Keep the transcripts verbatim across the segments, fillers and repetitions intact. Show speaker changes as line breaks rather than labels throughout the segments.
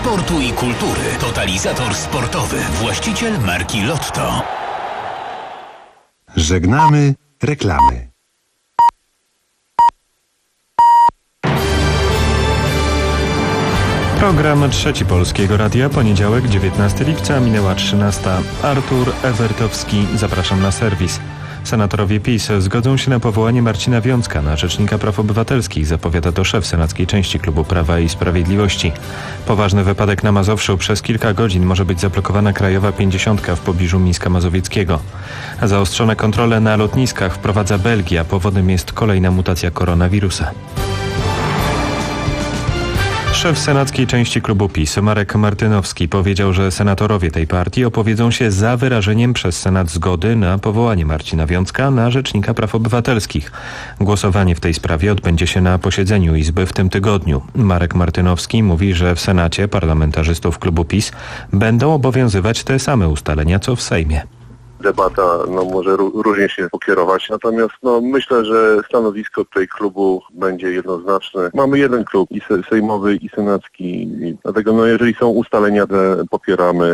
sportu i kultury. Totalizator sportowy. Właściciel marki Lotto.
Żegnamy reklamy.
Program Trzeci Polskiego Radia, poniedziałek, dziewiętnastego lipca, minęła trzynasta. Artur Ewertowski, zapraszam na serwis. Senatorowie PiS zgodzą się na powołanie Marcina Wiącka na Rzecznika Praw Obywatelskich, zapowiada to szef senackiej części Klubu Prawa i Sprawiedliwości. Poważny wypadek na Mazowszu. Przez kilka godzin może być zablokowana krajowa pięćdziesiątka w pobliżu Mińska Mazowieckiego. Zaostrzone kontrole na lotniskach wprowadza Belgia. Powodem jest kolejna mutacja koronawirusa. Szef senackiej części klubu PiS Marek Martynowski powiedział, że senatorowie tej partii opowiedzą się za wyrażeniem przez Senat zgody na powołanie Marcina Wiącka na Rzecznika Praw Obywatelskich. Głosowanie w tej sprawie odbędzie się na posiedzeniu Izby w tym tygodniu. Marek Martynowski mówi, że w Senacie parlamentarzystów klubu PiS będą obowiązywać te same ustalenia co w Sejmie.
Debata no, może różnie się pokierować, natomiast no, myślę, że stanowisko tutaj klubu będzie jednoznaczne. Mamy jeden klub, i sejmowy, i senacki, dlatego no, jeżeli są ustalenia, że popieramy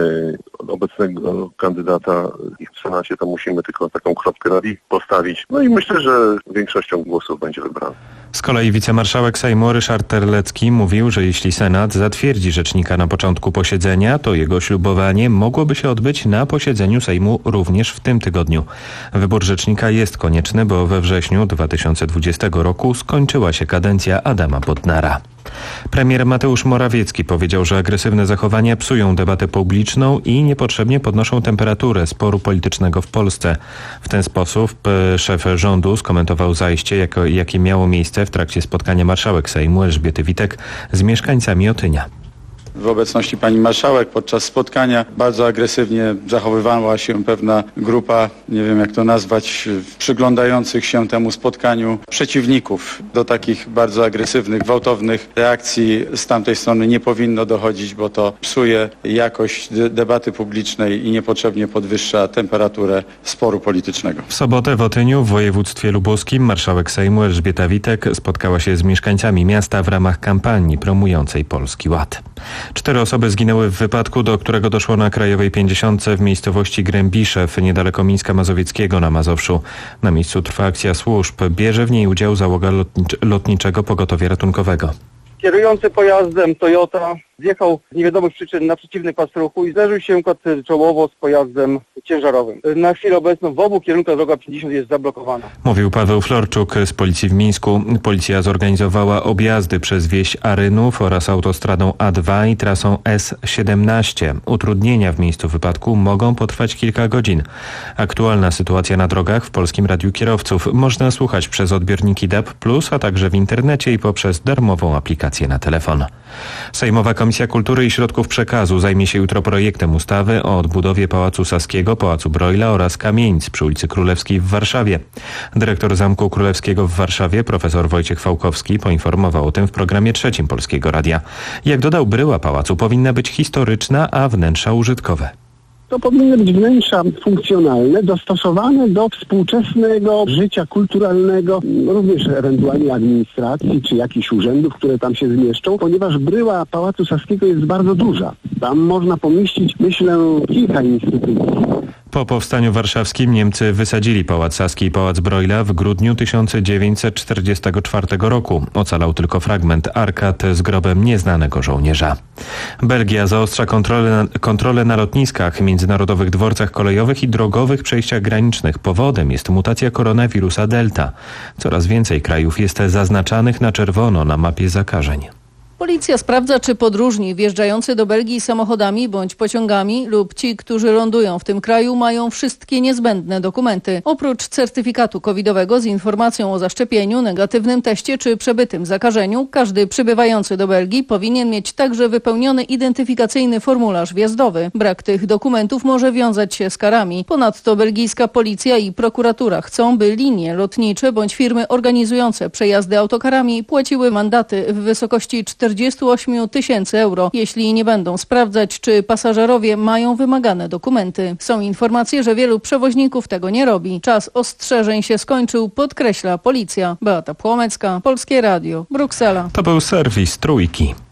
obecnego kandydata w Senacie, to musimy tylko taką kropkę nad i postawić. No i myślę, że większością głosów będzie wybrany.
Z kolei wicemarszałek Sejmu Ryszard Terlecki mówił, że jeśli Senat zatwierdzi rzecznika na początku posiedzenia, to jego ślubowanie mogłoby się odbyć na posiedzeniu Sejmu również w tym tygodniu. Wybór rzecznika jest konieczny, bo we wrześniu dwa tysiące dwudziestego roku skończyła się kadencja Adama Bodnara. Premier Mateusz Morawiecki powiedział, że agresywne zachowania psują debatę publiczną i niepotrzebnie podnoszą temperaturę sporu politycznego w Polsce. W ten sposób szef rządu skomentował zajście, jako, jakie miało miejsce w trakcie spotkania marszałek Sejmu Elżbiety Witek z mieszkańcami Otynia.
W obecności pani marszałek podczas spotkania bardzo agresywnie zachowywała się pewna grupa, nie wiem jak to nazwać, przyglądających się temu spotkaniu przeciwników. Do takich bardzo agresywnych, gwałtownych reakcji z tamtej strony nie powinno dochodzić, bo to psuje jakość debaty publicznej i niepotrzebnie podwyższa temperaturę sporu politycznego.
W sobotę w Otyniu w województwie lubuskim marszałek Sejmu Elżbieta Witek spotkała się z mieszkańcami miasta w ramach kampanii promującej Polski Ład. Cztery osoby zginęły w wypadku, do którego doszło na Krajowej pięćdziesiątce w miejscowości Grębiszew, niedaleko Mińska Mazowieckiego na Mazowszu. Na miejscu trwa akcja służb. Bierze w niej udział załoga lotnicz- lotniczego pogotowia ratunkowego.
Kierujący pojazdem Toyota zjechał z niewiadomych przyczyn na przeciwny pas ruchu i zderzył się czołowo z pojazdem ciężarowym. Na chwilę obecną w obu kierunkach droga pięćdziesiąt jest zablokowana.
Mówił Paweł Florczuk z policji w Mińsku. Policja zorganizowała objazdy przez wieś Arynów oraz autostradą A dwa i trasą S siedemnaście. Utrudnienia w miejscu wypadku mogą potrwać kilka godzin. Aktualna sytuacja na drogach w Polskim Radiu Kierowców można słuchać przez odbiorniki D A B plus, a także w internecie i poprzez darmową aplikację na telefon. Sejmowa Komisja Kultury i Środków Przekazu zajmie się jutro projektem ustawy o odbudowie Pałacu Saskiego, Pałacu Broyla oraz kamienic przy ulicy Królewskiej w Warszawie. Dyrektor Zamku Królewskiego w Warszawie, profesor Wojciech Fałkowski, poinformował o tym w programie Trzecim Polskiego Radia. Jak dodał, bryła pałacu powinna być historyczna, a wnętrza użytkowe.
To powinny być wnętrza funkcjonalne, dostosowane do współczesnego życia kulturalnego, również ewentualnie administracji czy jakichś urzędów, które tam się zmieszczą, ponieważ bryła Pałacu Saskiego jest bardzo duża. Tam można pomieścić, myślę, kilka instytucji.
Po powstaniu warszawskim Niemcy wysadzili Pałac Saski i Pałac Broyla w grudniu tysiąc dziewięćset czterdziestego czwartego roku. Ocalał tylko fragment arkad z grobem nieznanego żołnierza. Belgia zaostrza kontrolę, kontrolę na lotniskach, międzynarodowych dworcach kolejowych i drogowych przejściach granicznych. Powodem jest mutacja koronawirusa Delta. Coraz więcej krajów jest zaznaczanych na czerwono na mapie zakażeń.
Policja sprawdza, czy podróżni wjeżdżający do Belgii samochodami bądź pociągami lub ci, którzy lądują w tym kraju, mają wszystkie niezbędne dokumenty. Oprócz certyfikatu covidowego z informacją o zaszczepieniu, negatywnym teście czy przebytym zakażeniu, każdy przybywający do Belgii powinien mieć także wypełniony identyfikacyjny formularz wjazdowy. Brak tych dokumentów może wiązać się z karami. Ponadto belgijska policja i prokuratura chcą, by linie lotnicze bądź firmy organizujące przejazdy autokarami płaciły mandaty w wysokości czterdzieści osiem tysięcy euro, jeśli nie będą sprawdzać, czy pasażerowie mają wymagane dokumenty. Są informacje, że wielu przewoźników tego nie robi. Czas ostrzeżeń się skończył, podkreśla policja. Beata Płomecka, Polskie Radio, Bruksela.
To był serwis Trójki.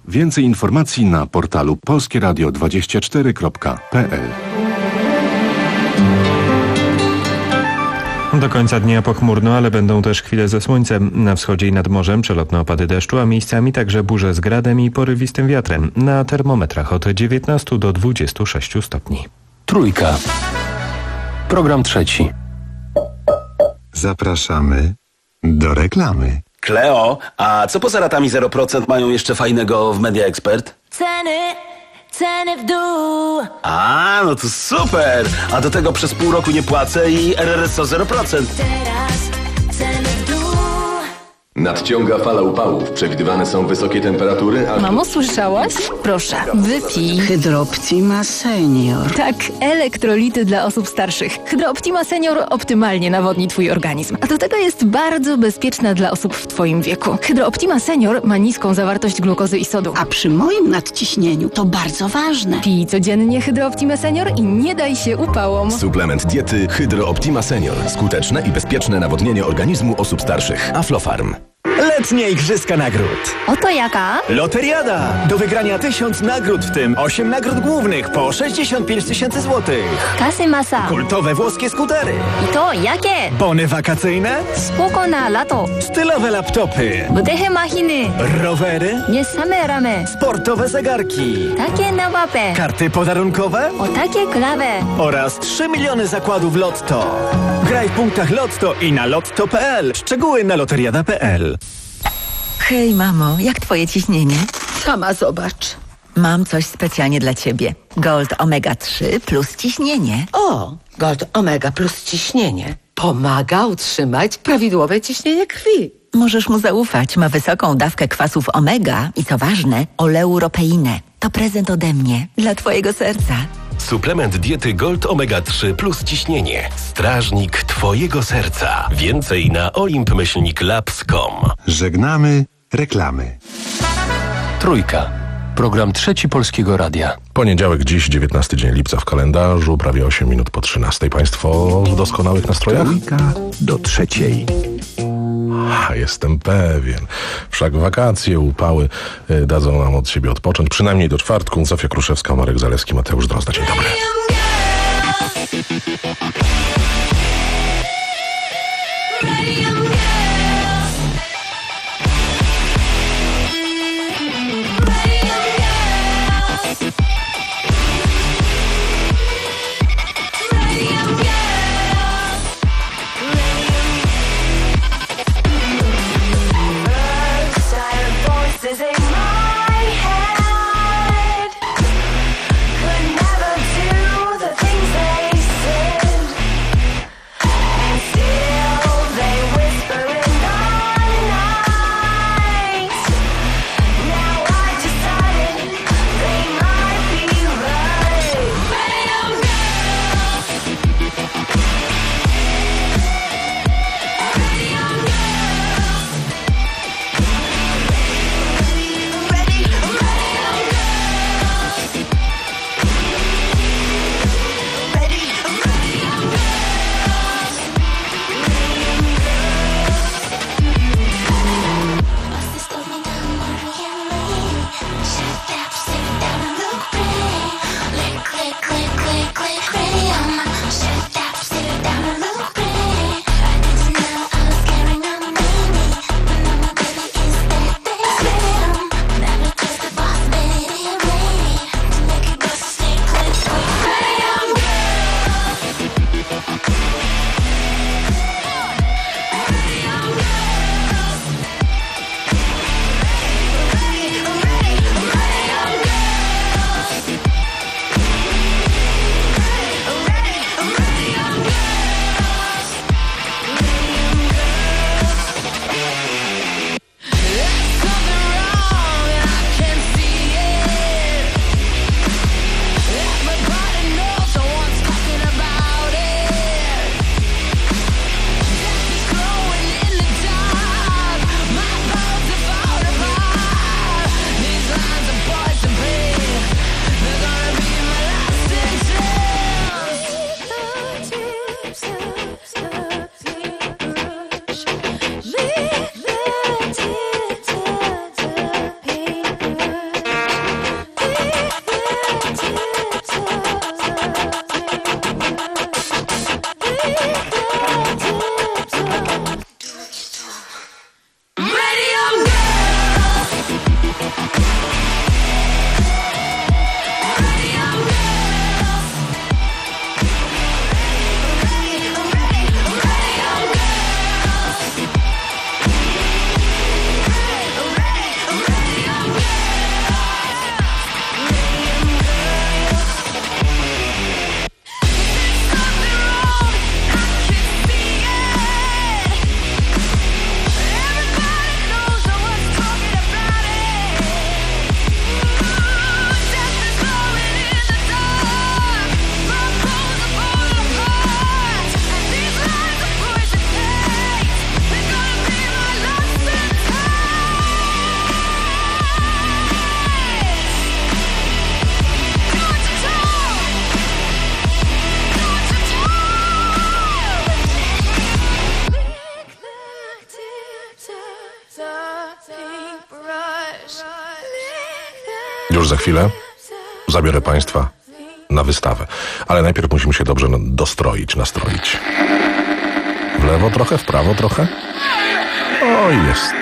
Więcej informacji na portalu polskie radio dwadzieścia cztery kropka p l.
Do końca dnia pochmurno, ale będą też chwile ze słońcem. Na wschodzie i nad morzem przelotne opady deszczu, a miejscami także burze z gradem i porywistym wiatrem. Na termometrach od dziewiętnastu do dwudziestu sześciu stopni.
Trójka. Program trzeci.
Zapraszamy do reklamy.
Kleo, a co poza ratami zero procent mają jeszcze fajnego w Media Expert?
Ceny, ceny w dół.
A, no to super! A do tego przez pół roku nie płacę i R R S O zero procent.
Teraz ceny w dół.
Nadciąga fala upałów. Przewidywane są wysokie temperatury, a...
Mamo, słyszałaś? Proszę, wypij.
Hydrooptima Senior.
Tak, elektrolity dla osób starszych. Hydrooptima Senior optymalnie nawodni twój organizm. A do tego jest bardzo bezpieczna dla osób w twoim wieku. Hydrooptima Senior ma niską zawartość glukozy i sodu.
A przy moim nadciśnieniu to bardzo ważne.
Pij codziennie Hydrooptima Senior i nie daj się upałom.
Suplement diety Hydrooptima Senior. Skuteczne i bezpieczne nawodnienie organizmu osób starszych. Aflofarm.
Letnie Igrzyska Nagród.
Oto jaka?
Loteriada. Do wygrania tysiąc nagród, w tym osiem nagród głównych po sześćdziesiąt pięć tysięcy złotych.
Kasy masa.
Kultowe włoskie skutery.
I to jakie?
Bony wakacyjne.
Spoko na lato.
Stylowe laptopy.
Budychy machiny.
Rowery.
Nie same ramy.
Sportowe zegarki.
Takie na łapę.
Karty podarunkowe.
O takie klawe.
Oraz trzy miliony zakładów Lotto. Graj w punktach Lotto i na lotto kropka p l. Szczegóły na loteriada kropka p l.
Hej, mamo, jak twoje ciśnienie?
Sama zobacz.
Mam coś specjalnie dla ciebie. Gold Omega trzy plus ciśnienie.
O, Gold Omega plus ciśnienie. Pomaga utrzymać prawidłowe ciśnienie krwi.
Możesz mu zaufać. Ma wysoką dawkę kwasów omega i co ważne, oleuropeinę. To prezent ode mnie dla twojego serca.
Suplement diety Gold Omega trzy plus ciśnienie. Strażnik twojego serca. Więcej na olimp myślnik labs kropka com.
Żegnamy reklamy.
Trójka. Program trzeci Polskiego Radia.
Poniedziałek, dziś dziewiętnasty dzień lipca w kalendarzu, prawie osiem minut po trzynastej. Państwo w doskonałych nastrojach?
Trójka do trzeciej.
A, jestem pewien. Wszak wakacje, upały y, dadzą nam od siebie odpocząć. Przynajmniej do czwartku. Zofia Kruszewska, Marek Zalewski, Mateusz Drozda. Dzień dobry. za chwilę zabiorę Państwa na wystawę. Ale najpierw musimy się dobrze dostroić, nastroić. W lewo trochę, w prawo trochę. O, jest.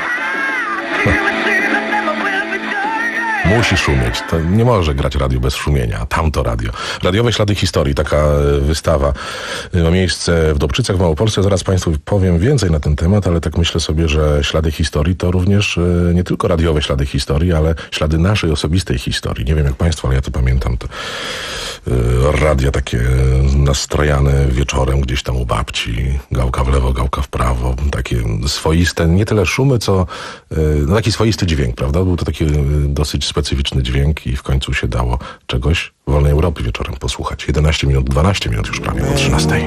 Musi szumieć. To nie może grać radio bez szumienia. Tamto radio. Radiowe Ślady Historii. Taka wystawa ma miejsce w Dobczycach w Małopolsce. Zaraz Państwu powiem więcej na ten temat, ale tak myślę sobie, że ślady historii to również nie tylko radiowe ślady historii, ale ślady naszej osobistej historii. Nie wiem jak Państwo, ale ja to pamiętam. To radia takie nastrojane wieczorem gdzieś tam u babci. Gałka w lewo, gałka w prawo. Takie swoiste, nie tyle szumy, co no taki swoisty dźwięk, prawda? Był to taki dosyć specyficzny dźwięk i w końcu się dało czegoś Wolnej Europy wieczorem posłuchać. jedenaście minut, dwanaście minut już prawie o trzynastej.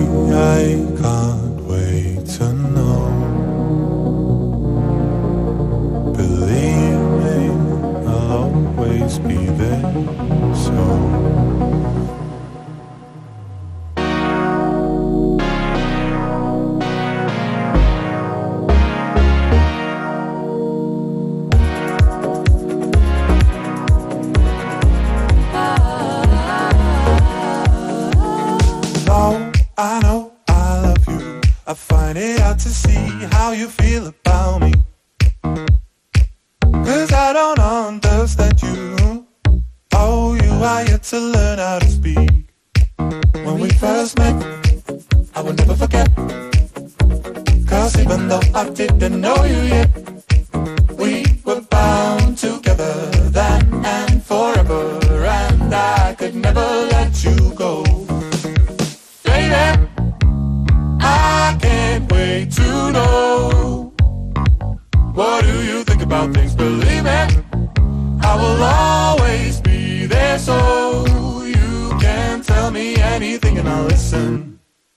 I know I love you. I find it hard to see how you feel about me. Cause I don't understand you. Oh, you are yet to learn how to speak. When we first met, I will never forget. Cause even though I didn't know you yet, we were bound together then and forever. And I could never let you go. Baby, I can't wait to know. What do you think about things? Believe it, I will always be there, so you can tell me anything and I'll listen.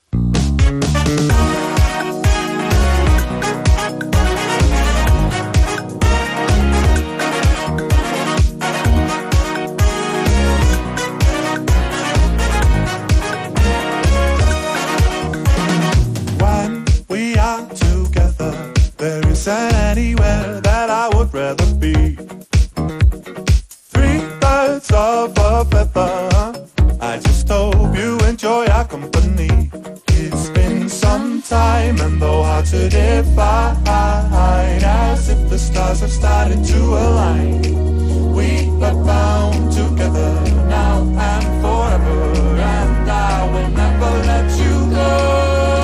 Anywhere that I would rather be. Three birds of a feather. I just hope you enjoy our company. It's been some time and though hard to define, as if the stars have started to align. We are bound together now and forever, and I will never let you go.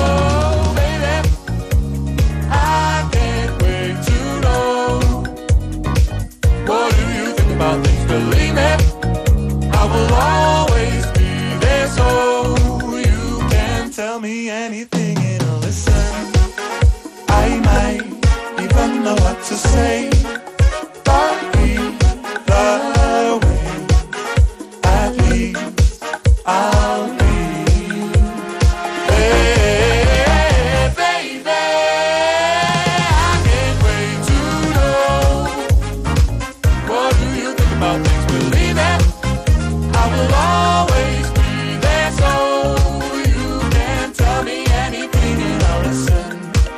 Believe me, I will always be there, so you can tell me anything and I'll listen. I might even know what to say, but either way, at least I'll be. Hey, baby, I can't wait to know. What do you think about things? Believe it, I will always be there, so you can tell me anything and I'll listen.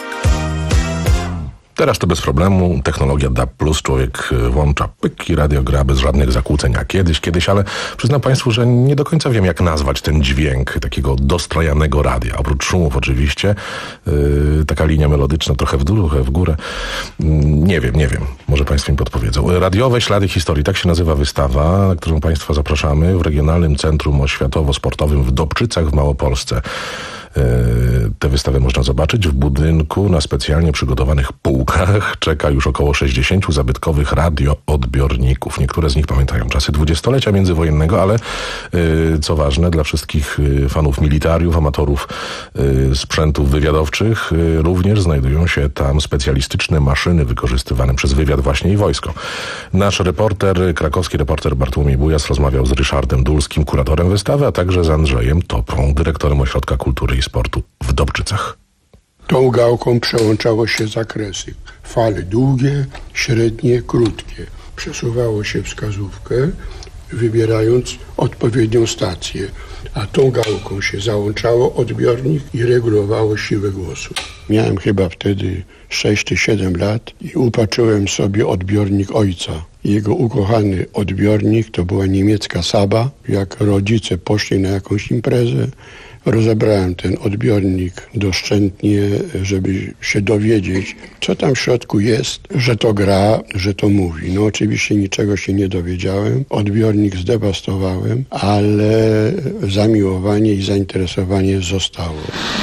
Teraz to bez problemu, technologia D A B plus, człowiek włącza pyk i radio gra bez żadnych zakłóceń, jak kiedyś, kiedyś, ale przyznam Państwu, że nie do końca wiem, jak nazwać ten dźwięk takiego dostrojanego radia. Oprócz szumów oczywiście, yy, taka linia melodyczna, trochę w dół, trochę w górę. Yy, nie wiem, nie wiem, może Państwo mi podpowiedzą. Radiowe Ślady Historii, tak się nazywa wystawa, na którą Państwa zapraszamy w Regionalnym Centrum Oświatowo-Sportowym w Dobczycach w Małopolsce. Tę wystawę można zobaczyć w budynku na specjalnie przygotowanych półkach. Czeka już około sześćdziesięciu zabytkowych radioodbiorników. Niektóre z nich pamiętają czasy dwudziestolecia międzywojennego, ale co ważne dla wszystkich fanów militariów, amatorów sprzętów wywiadowczych, również znajdują się tam specjalistyczne maszyny wykorzystywane przez wywiad właśnie i wojsko. Nasz reporter, krakowski reporter Bartłomiej Bujas rozmawiał z Ryszardem Dulskim, kuratorem wystawy, a także z Andrzejem Topą, dyrektorem Ośrodka Kultury i Sportu w Dobczycach.
Tą gałką przełączało się zakresy. Fale długie, średnie, krótkie. Przesuwało się wskazówkę, wybierając odpowiednią stację, a tą gałką się załączało odbiornik i regulowało siłę głosu. Miałem chyba wtedy sześć czy siedem lat i upatrzyłem sobie odbiornik ojca. Jego ukochany odbiornik to była niemiecka Saba. Jak rodzice poszli na jakąś imprezę, rozebrałem ten odbiornik doszczętnie, żeby się dowiedzieć, co tam w środku jest, że to gra, że to mówi. No oczywiście niczego się nie dowiedziałem. Odbiornik zdewastowałem, ale zamiłowanie i zainteresowanie zostało.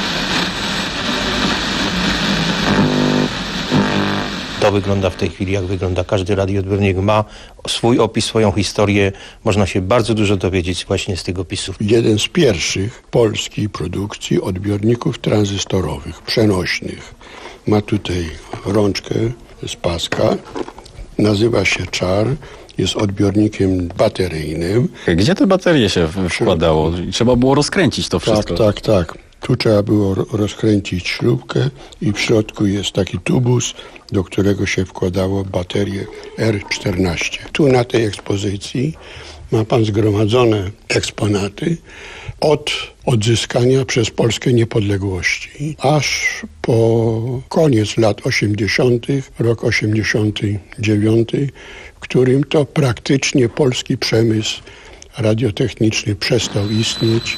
To wygląda w tej chwili, jak wygląda każdy radioodbiornik. Ma swój opis, swoją historię. Można się bardzo dużo dowiedzieć właśnie z tych opisów.
Jeden z pierwszych polskiej produkcji odbiorników tranzystorowych, przenośnych. Ma tutaj rączkę z paska. Nazywa się Czar. Jest odbiornikiem bateryjnym.
Gdzie te baterie się wkładało? Trzeba było rozkręcić to wszystko.
Tak, tak, tak. Tu trzeba było rozkręcić śrubkę i w środku jest taki tubus, do którego się wkładało baterię R czternaście. Tu na tej ekspozycji ma pan zgromadzone eksponaty od odzyskania przez Polskę niepodległości, aż po koniec lat osiemdziesiątych, rok osiemdziesiąty dziewiąty, w którym to praktycznie polski przemysł radiotechniczny przestał istnieć.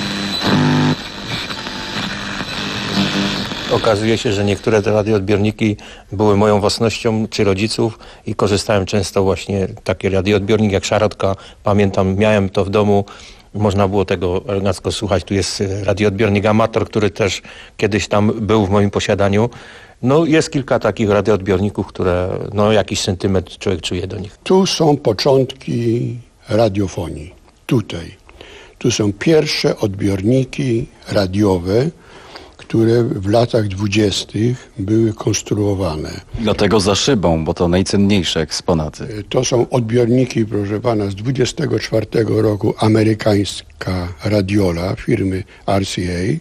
Okazuje się, że niektóre te radioodbiorniki były moją własnością czy rodziców i korzystałem często właśnie taki radioodbiornik jak Szarotka. Pamiętam, miałem to w domu, można było tego elegancko słuchać. Tu jest radioodbiornik Amator, który też kiedyś tam był w moim posiadaniu. No jest kilka takich radioodbiorników, które no jakiś sentyment człowiek czuje do nich.
Tu są początki radiofonii. Tutaj. Tu są pierwsze odbiorniki radiowe, które w latach dwudziestych były konstruowane.
Dlatego za szybą, bo to najcenniejsze eksponaty.
To są odbiorniki, proszę pana, z dwudziestego czwartego roku amerykańska radiola firmy R C A.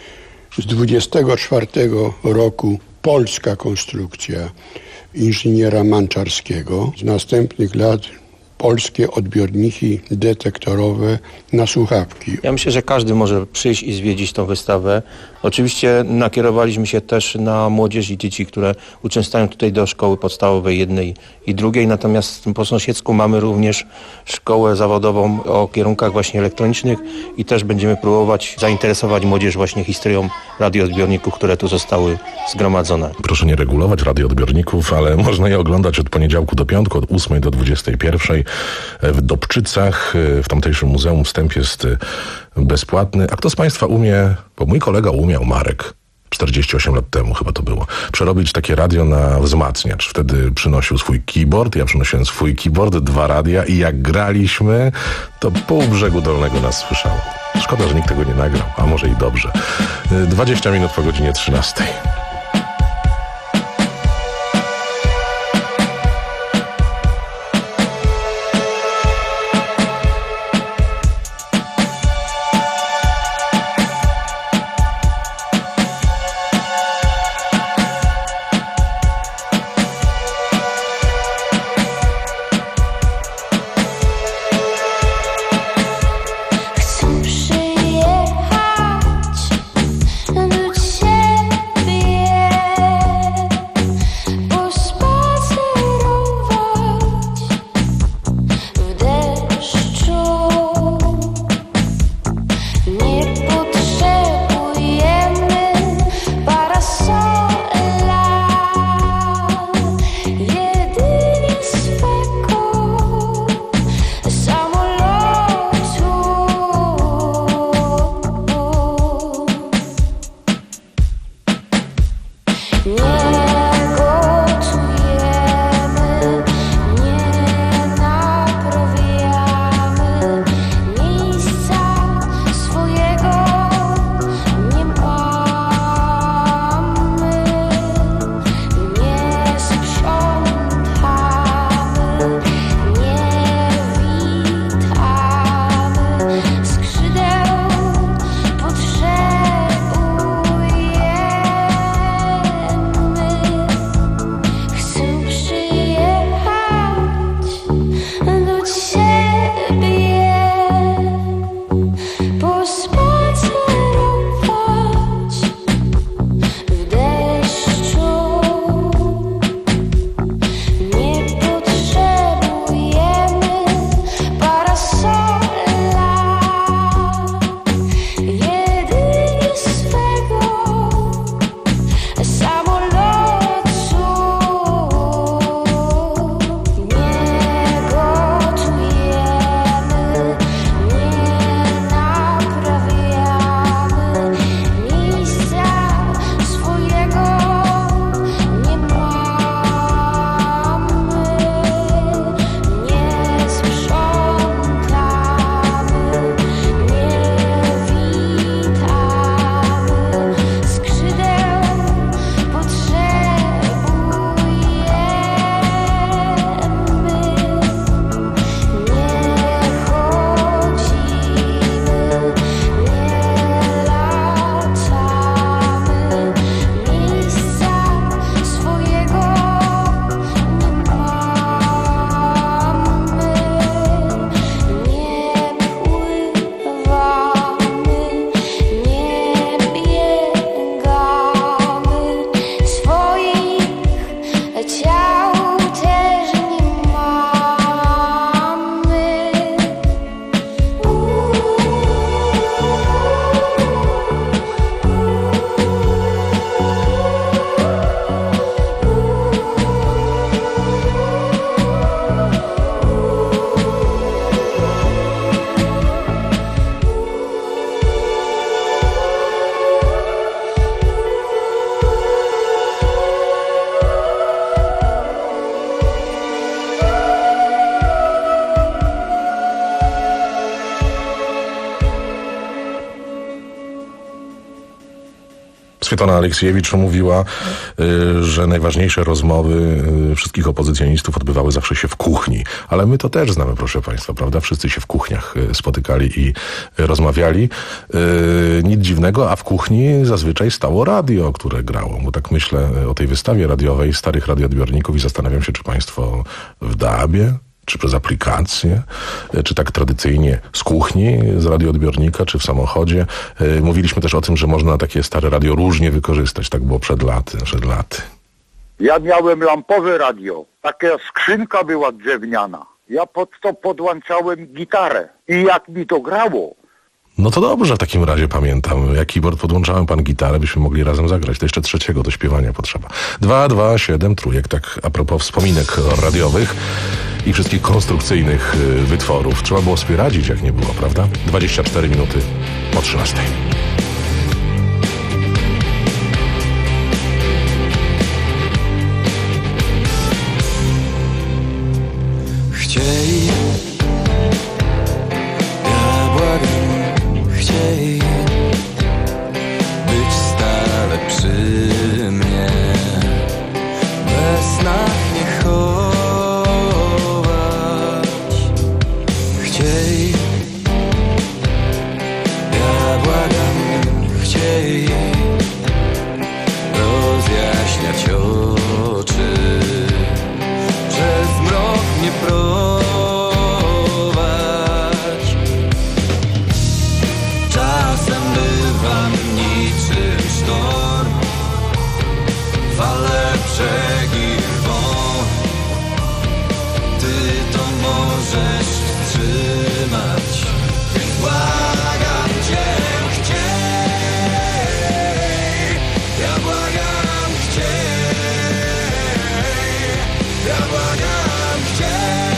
Z dwudziestego czwartego roku polska konstrukcja inżyniera Manczarskiego. Z następnych lat polskie odbiorniki detektorowe na słuchawki.
Ja myślę, że każdy może przyjść i zwiedzić tą wystawę. Oczywiście nakierowaliśmy się też na młodzież i dzieci, które uczęszczają tutaj do szkoły podstawowej jednej i drugiej. Natomiast po sąsiedzku mamy również szkołę zawodową o kierunkach właśnie elektronicznych i też będziemy próbować zainteresować młodzież właśnie historią radioodbiorników, które tu zostały zgromadzone.
Proszę nie regulować radioodbiorników, ale można je oglądać od poniedziałku do piątku, od ósmej do dwudziestej pierwszej w Dobczycach. W tamtejszym muzeum wstęp jest bezpłatny. A kto z państwa umie, bo mój kolega umiał, Marek, czterdzieści osiem lat temu chyba to było, przerobić takie radio na wzmacniacz. Wtedy przynosił swój keyboard, ja przynosiłem swój keyboard, dwa radia i jak graliśmy, to pół brzegu dolnego nas słyszało. Szkoda, że nikt tego nie nagrał, a może i dobrze. dwadzieścia minut po godzinie trzynastej.
Chcę przyjechać do ciebie.
Swietlana Aleksiejewicz mówiła, y, że najważniejsze rozmowy y, wszystkich opozycjonistów odbywały zawsze się w kuchni. Ale my to też znamy, proszę państwa, prawda? Wszyscy się w kuchniach y, spotykali i y, rozmawiali. Y, nic dziwnego, a w kuchni zazwyczaj stało radio, które grało. Bo tak myślę o tej wystawie radiowej starych radioodbiorników i zastanawiam się, czy państwo w D A B-ie, czy przez aplikację, czy tak tradycyjnie z kuchni, z radioodbiornika, czy w samochodzie. Mówiliśmy też o tym, że można takie stare radio różnie wykorzystać. Tak było przed laty, przed laty.
Ja miałem lampowe radio. Taka skrzynka była drewniana. Ja pod to podłączałem gitarę. I jak mi to grało.
No to dobrze, w takim razie pamiętam. Jak keyboard podłączałem pan gitarę, byśmy mogli razem zagrać. To jeszcze trzeciego do śpiewania potrzeba. dwa, dwa, siedem, trójek, tak a propos wspominek radiowych i wszystkich konstrukcyjnych y, wytworów. Trzeba było sobie radzić, jak nie było, prawda? dwadzieścia cztery minuty po trzynastej.
Chciej, ja błagam, chciej być stale przy mnie, bez snach nie chować. Chciej, ja błagam, chciej rozjaśniać oczy, przez mrok nie prowadź. Czasem bywam niczym sztorm, fale brzegi rwą. Ty to możesz wstrzymać, więc błagam cię, chciej. Ja błagam, chciej. Ja błagam, chciej.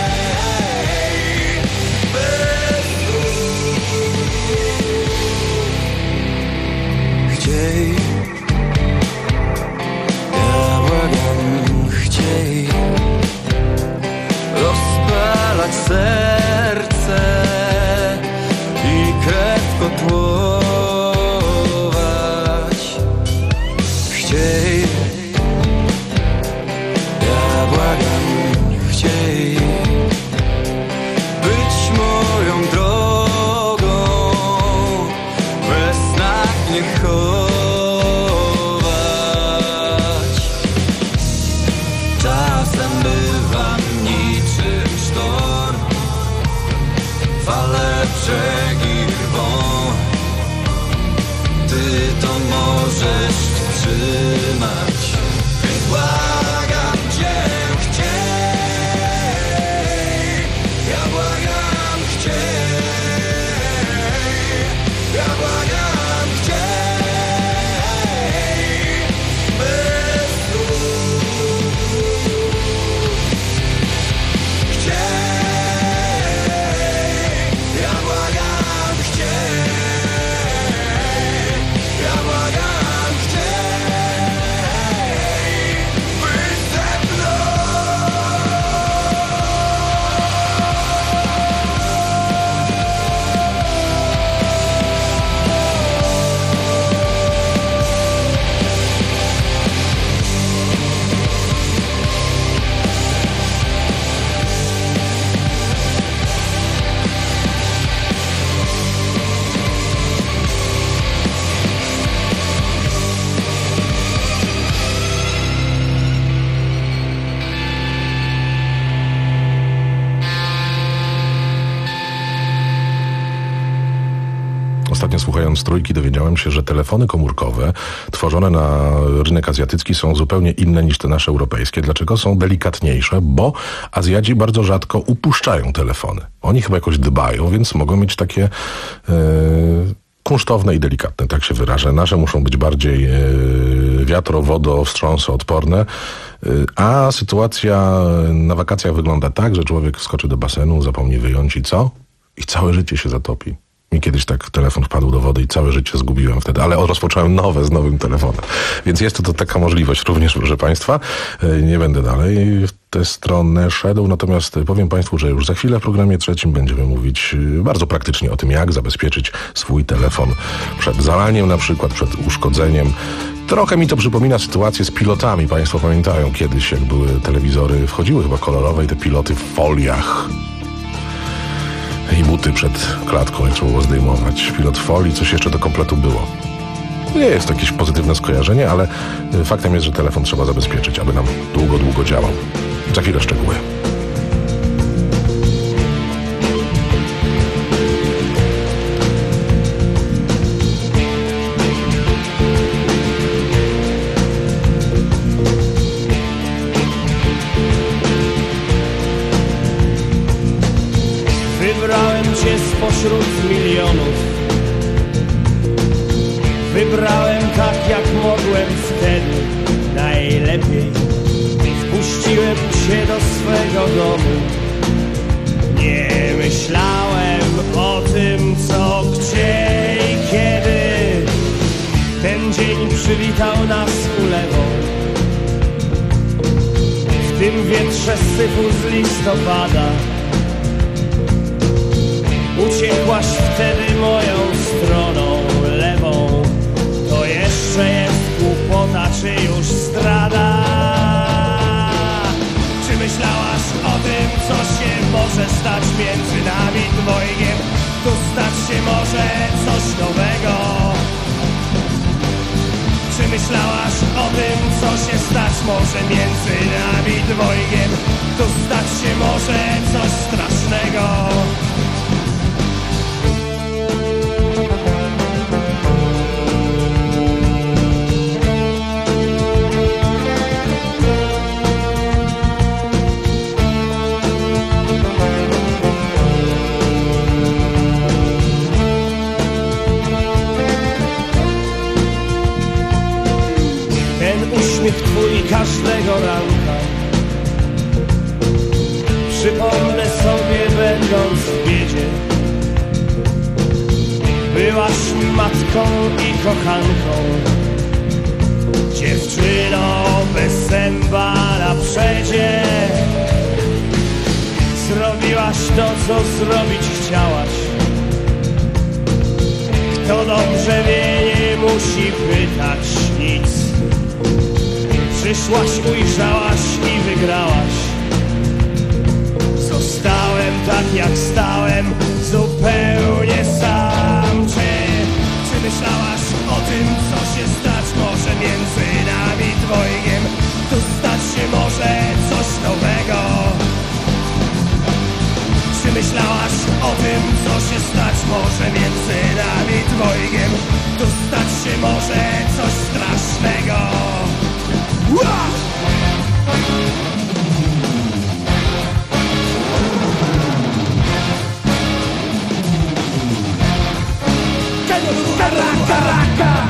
Bez słów. Chciej. Ja błagam, chciej rozpalać serce i krew kotłować. Chciej. Ja błagam, chciej być moją drogą, we snach nie chować. Czasem bywam niczym sztorm, fale brzegi rwą. Ty to możesz wstrzymać, więc błagam cię, chciej. Ja błagam, chciej. Ja błagam, chciej. Bez słów. Chciej. Ja błagam, chciej. Ja błagam, chciej. Być ze mną.
Ostatnio słuchając Trójki dowiedziałem się, że telefony komórkowe tworzone na rynek azjatycki są zupełnie inne niż te nasze europejskie. Dlaczego? Są delikatniejsze, bo Azjaci bardzo rzadko upuszczają telefony. Oni chyba jakoś dbają, więc mogą mieć takie e, kunsztowne i delikatne, tak się wyrażę. Nasze muszą być bardziej e, wiatro, wodo, wstrząsoodporne. E, a sytuacja na wakacjach wygląda tak, że człowiek wskoczy do basenu, zapomni wyjąć i co? I całe życie się zatopi. Mi kiedyś tak telefon wpadł do wody i całe życie zgubiłem wtedy, ale rozpocząłem nowe z nowym telefonem. Więc jest to, to taka możliwość również, proszę Państwa. Nie będę dalej w tę stronę szedł, natomiast powiem Państwu, że już za chwilę w programie trzecim będziemy mówić bardzo praktycznie o tym, jak zabezpieczyć swój telefon przed zalaniem, na przykład przed uszkodzeniem. Trochę mi to przypomina sytuację z pilotami. Państwo pamiętają kiedyś, jak były telewizory, wchodziły chyba kolorowe i te piloty w foliach. I buty przed klatką, jak trzeba było zdejmować. Pilot w folii, coś jeszcze do kompletu było. Nie jest to jakieś pozytywne skojarzenie, ale faktem jest, że telefon trzeba zabezpieczyć, aby nam długo, długo działał. Za chwilę szczegóły.
Wybrałem cię spośród milionów. Wybrałem tak, jak mogłem wtedy najlepiej. Wpuściłem cię do swego domu. Nie myślałem o tym, co, gdzie i kiedy. Ten dzień przywitał nas ulewą. W tym wietrze syfu z listopada. Uciekłaś wtedy moją stroną lewą. To jeszcze jest głupota, czy już zdrada? Czy myślałaś o tym, co się może stać między nami dwojgiem? Tu stać się może coś nowego. Czy myślałaś o tym, co się stać może między nami dwojgiem? Tu stać się może coś strasznego. Uśmiech twój każdego ranka przypomnę sobie, będąc w biedzie. Byłaś matką i kochanką, dziewczyną bez zęba na przedzie. Zrobiłaś to, co zrobić chciałaś. Kto dobrze wie, nie musi pytać nic. Przyszłaś, ujrzałaś i wygrałaś. Zostałem tak, jak stałem, zupełnie sam. Czy, czy myślałaś o tym, co się stać może między nami dwojgiem? Tu stać się może coś nowego. Czy myślałaś o tym, co się stać może między nami dwojgiem? Tu stać się może coś strasznego. Caraca, caraca.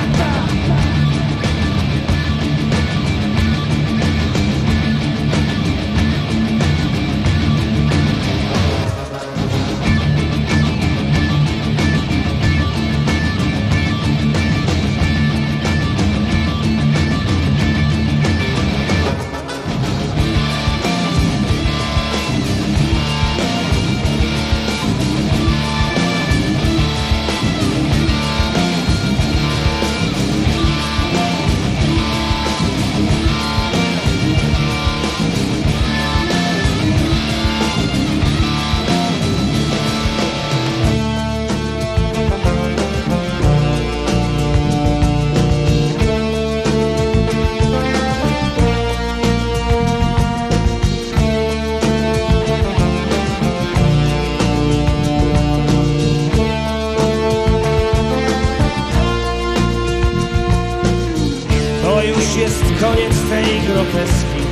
Koniec tej groteski.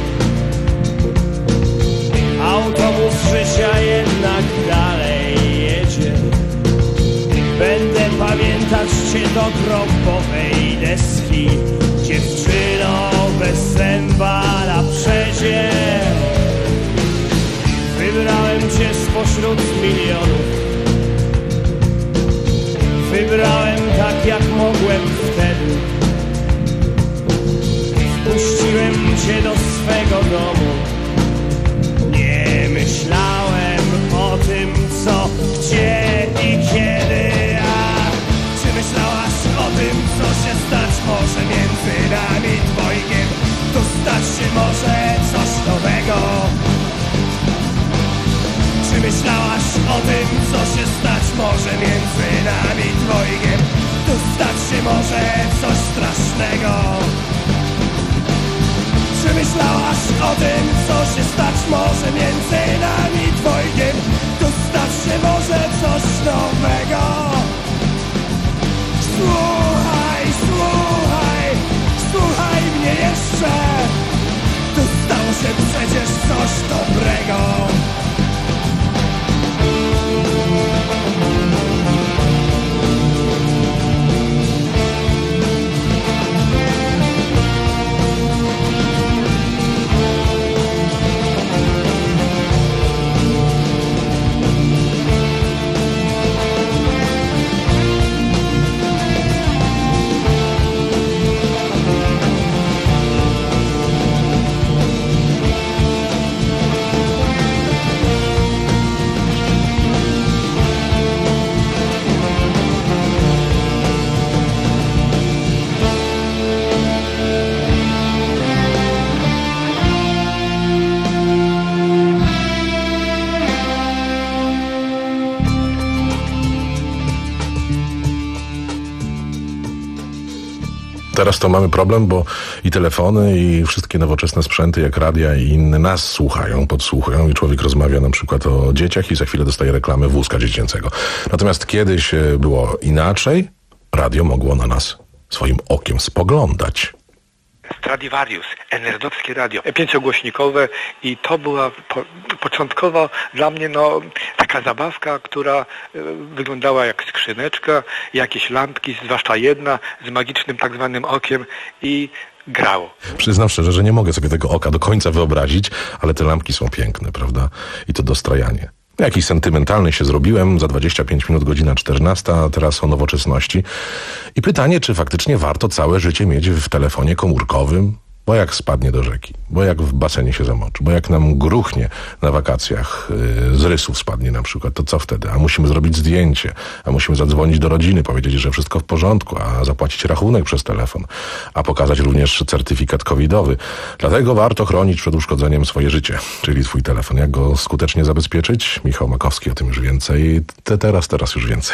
Autobus życia jednak dalej jedzie. Będę pamiętać cię do grobowej deski. Dziewczyno bez zęba na przedzie. Wybrałem cię spośród milionów. się do swego domu. Nie myślałem o tym, co, gdzie i kiedy. A czy myślałaś o tym, co się stać może między nami dwojgiem? Tu stać się może coś nowego. Czy myślałaś o tym, co się stać może między nami dwojgiem? Tu stać się może coś strasznego. Czy myślałaś o tym, co się stać może między nami dwojgiem? Tu stać się może coś nowego. Słuchaj, słuchaj, słuchaj mnie jeszcze. Tu stało się przecież coś dobrego.
Teraz to mamy problem, bo i telefony, i wszystkie nowoczesne sprzęty, jak radia i inne, nas słuchają, podsłuchują i człowiek rozmawia na przykład o dzieciach i za chwilę dostaje reklamę wózka dziecięcego. Natomiast kiedyś było inaczej, radio mogło na nas swoim okiem spoglądać.
Stradivarius, enerdowskie radio, pięciogłośnikowe i to była po, początkowo dla mnie no, taka zabawka, która y, wyglądała jak skrzyneczka, jakieś lampki, zwłaszcza jedna z magicznym tak zwanym okiem i grało.
Przyznam szczerze, że nie mogę sobie tego oka do końca wyobrazić, ale te lampki są piękne, prawda? I to dostrajanie. Jakiś sentymentalny się zrobiłem, za dwadzieścia pięć minut, godzina czternasta, a teraz o nowoczesności. I pytanie, czy faktycznie warto całe życie mieć w telefonie komórkowym? Bo jak spadnie do rzeki, bo jak w basenie się zamoczy, bo jak nam gruchnie na wakacjach, yy, z rysów spadnie na przykład, to co wtedy? A musimy zrobić zdjęcie, a musimy zadzwonić do rodziny, powiedzieć, że wszystko w porządku, a zapłacić rachunek przez telefon, a pokazać również certyfikat covidowy. Dlatego warto chronić przed uszkodzeniem swoje życie, czyli swój telefon. Jak go skutecznie zabezpieczyć? Michał Makowski o tym już więcej. Te teraz, teraz już więcej.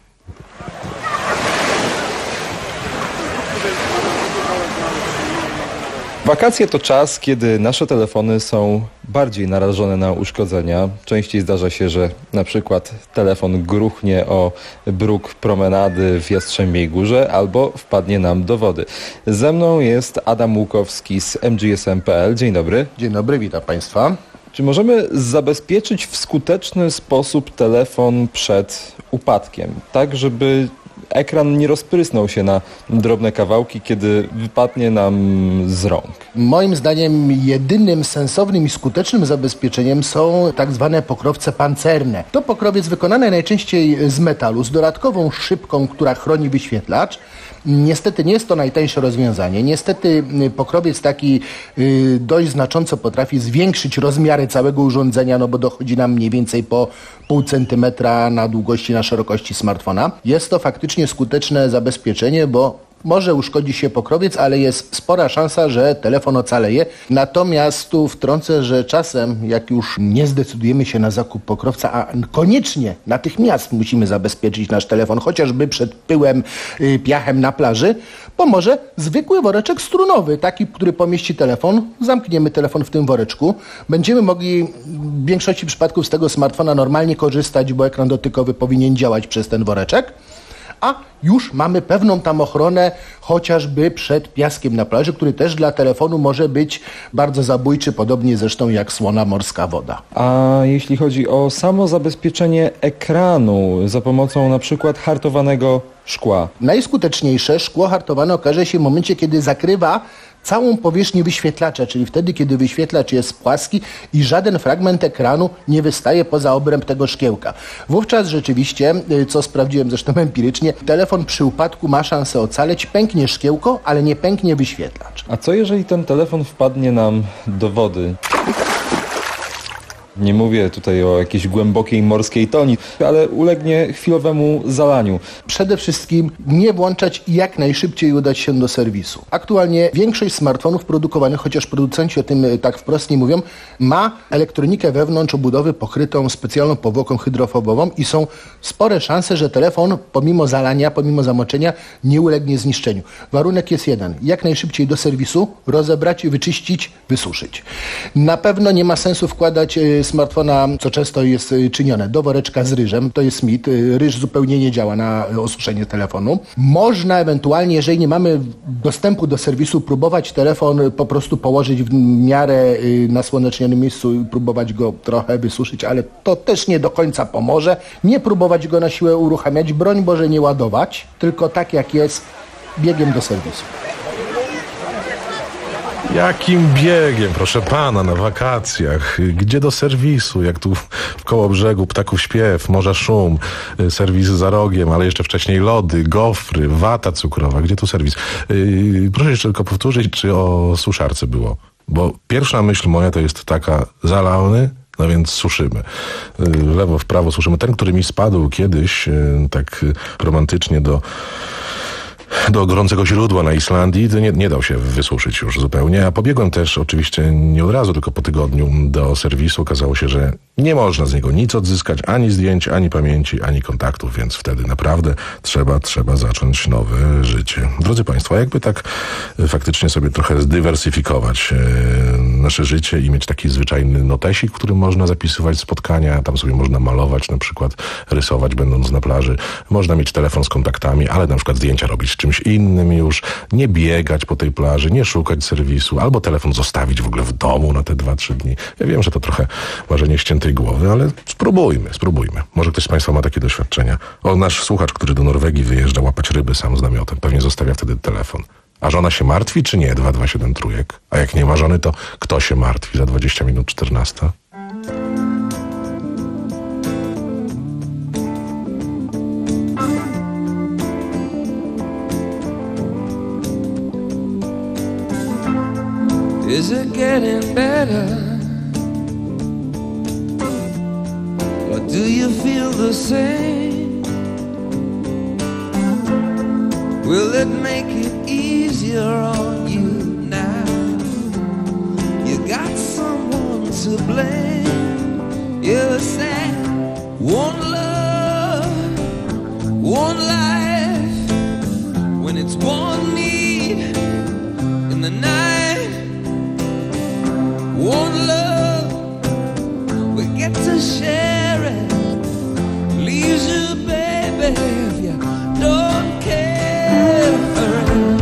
Wakacje to czas, kiedy nasze telefony są bardziej narażone na uszkodzenia. Częściej zdarza się, że na przykład telefon gruchnie o bruk promenady w Jastrzębiej Górze albo wpadnie nam do wody. Ze mną jest Adam Łukowski z M G S M kropka P L. Dzień dobry.
Dzień dobry, witam Państwa.
Czy możemy zabezpieczyć w skuteczny sposób telefon przed upadkiem, tak żeby ekran nie rozprysnął się na drobne kawałki, kiedy wypadnie nam z rąk?
Moim zdaniem jedynym sensownym i skutecznym zabezpieczeniem są tak zwane pokrowce pancerne. To pokrowiec wykonany najczęściej z metalu, z dodatkową szybką, która chroni wyświetlacz. Niestety nie jest to najtańsze rozwiązanie. Niestety pokrowiec taki y, dość znacząco potrafi zwiększyć rozmiary całego urządzenia, no bo dochodzi nam mniej więcej po pół centymetra na długości, na szerokości smartfona. Jest to faktycznie skuteczne zabezpieczenie, bo może uszkodzi się pokrowiec, ale jest spora szansa, że telefon ocaleje. Natomiast tu wtrącę, że czasem, jak już nie zdecydujemy się na zakup pokrowca, a koniecznie natychmiast musimy zabezpieczyć nasz telefon, chociażby przed pyłem, yy, piachem na plaży, pomoże zwykły woreczek strunowy, taki, który pomieści telefon. Zamkniemy telefon w tym woreczku. Będziemy mogli w większości przypadków z tego smartfona normalnie korzystać, bo ekran dotykowy powinien działać przez ten woreczek. A już mamy pewną tam ochronę chociażby przed piaskiem na plaży, który też dla telefonu może być bardzo zabójczy, podobnie zresztą jak słona morska woda.
A jeśli chodzi o samo zabezpieczenie ekranu za pomocą na przykład hartowanego szkła?
Najskuteczniejsze szkło hartowane okaże się w momencie, kiedy zakrywa całą powierzchnię wyświetlacza, czyli wtedy, kiedy wyświetlacz jest płaski i żaden fragment ekranu nie wystaje poza obręb tego szkiełka. Wówczas rzeczywiście, co sprawdziłem zresztą empirycznie, telefon przy upadku ma szansę ocaleć, pęknie szkiełko, ale nie pęknie wyświetlacz.
A co jeżeli ten telefon wpadnie nam do wody? Nie mówię tutaj o jakiejś głębokiej morskiej toni, ale ulegnie chwilowemu zalaniu.
Przede wszystkim nie włączać i jak najszybciej udać się do serwisu. Aktualnie większość smartfonów produkowanych, chociaż producenci o tym tak wprost nie mówią, ma elektronikę wewnątrz obudowy pokrytą specjalną powłoką hydrofobową i są spore szanse, że telefon pomimo zalania, pomimo zamoczenia nie ulegnie zniszczeniu. Warunek jest jeden. Jak najszybciej do serwisu, rozebrać, wyczyścić, wysuszyć. Na pewno nie ma sensu wkładać smartfona, co często jest czynione, do woreczka z ryżem. To jest mit. Ryż zupełnie nie działa na osuszenie telefonu. Można ewentualnie, jeżeli nie mamy dostępu do serwisu, próbować telefon po prostu położyć w miarę nasłonecznionym miejscu i próbować go trochę wysuszyć, ale to też nie do końca pomoże. Nie próbować go na siłę uruchamiać, broń Boże nie ładować, tylko tak jak jest, biegiem do serwisu.
Jakim biegiem, proszę pana, na wakacjach? Gdzie do serwisu? Jak tu w Kołobrzegu ptaków śpiew, morza szum, serwis za rogiem, ale jeszcze wcześniej lody, gofry, wata cukrowa. Gdzie tu serwis? Yy, proszę jeszcze tylko powtórzyć, czy o suszarce było. Bo pierwsza myśl moja to jest taka, zalany, no więc suszymy. W lewo, w prawo suszymy. Ten, który mi spadł kiedyś tak romantycznie do do gorącego źródła na Islandii, to nie, nie dał się wysuszyć już zupełnie, a pobiegłem też oczywiście nie od razu, tylko po tygodniu do serwisu. Okazało się, że nie można z niego nic odzyskać, ani zdjęć, ani pamięci, ani kontaktów, więc wtedy naprawdę trzeba, trzeba zacząć nowe życie. Drodzy Państwo, jakby tak faktycznie sobie trochę zdywersyfikować e, nasze życie i mieć taki zwyczajny notesik, w którym można zapisywać spotkania, tam sobie można malować, na przykład rysować będąc na plaży, można mieć telefon z kontaktami, ale na przykład zdjęcia robić czymś innym już, nie biegać po tej plaży, nie szukać serwisu, albo telefon zostawić w ogóle w domu na te dwa trzy dni. Ja wiem, że to trochę marzenie ściętej głowy, ale spróbujmy, spróbujmy. Może ktoś z Państwa ma takie doświadczenia. O, nasz słuchacz, który do Norwegii wyjeżdża łapać ryby sam z namiotem, pewnie zostawia wtedy telefon. A żona się martwi, czy nie? dwa dwa siedem trójek. A jak nie ma żony, to kto się martwi za dwadzieścia minut czternasta?
Is it getting better? Or do you feel the same? Will it make it easier on you now? You got someone to blame. You say one love, one life. When it's one need in the night, one love, we get to share it. Leaves you, baby, if you don't care for it.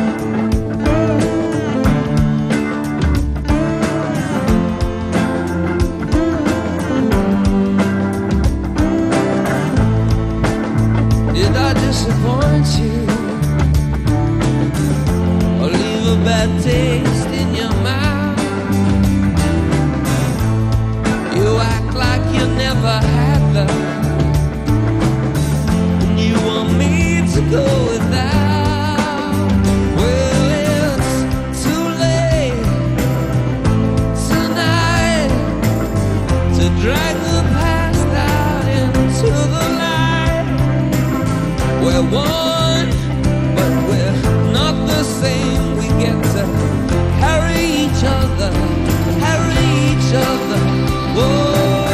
Did I disappoint you? Or leave a bad taste in your mouth? You act like you never had love, and you want me to go without. Well, it's too late tonight to drag the past out into the night. We're one, but we're not the same. We get to carry each other, carry each other. Whoa.